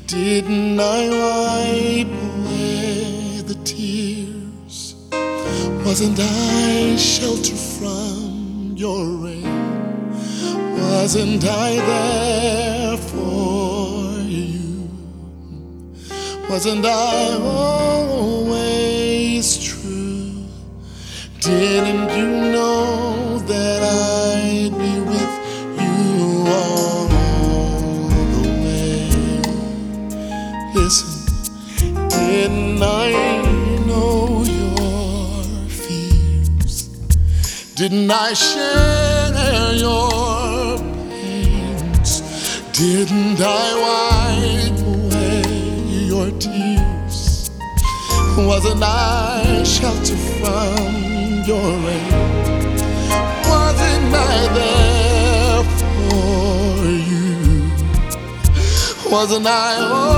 Didn't I wipe away the tears? Wasn't I shelter from your rain? Wasn't I there for you? Wasn't I always true? Didn't you know that I'd be with you all the way? Listen, didn't I know your fears? Didn't I share your pains? Didn't I wipe away your tears? Wasn't I shelter from your rain? Wasn't I there for you? Wasn't I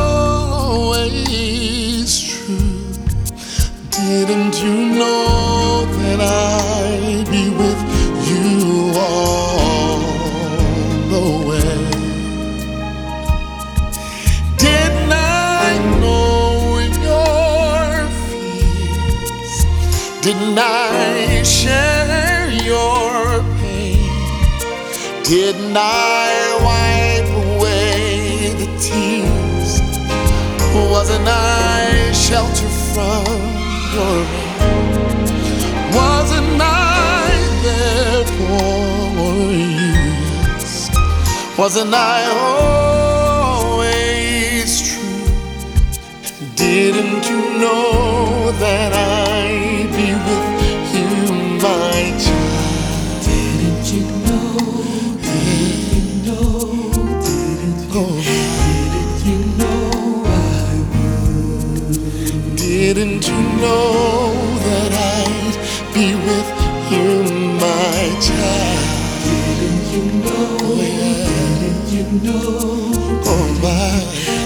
always true? Didn't you know that I'd be with you all the way? Didn't I know your fears? Didn't I share your pain? Didn't I wipe away the tears? Wasn't I shelter from your rain? Wasn't I there for you? Yes. Wasn't I always true? Didn't you know that I'd be with you, my child? Didn't you know? Didn't you know? Didn't you know I would? Didn't you know that I'd be with you, my child? Didn't you know? Oh, yeah. Didn't you know? Oh, my.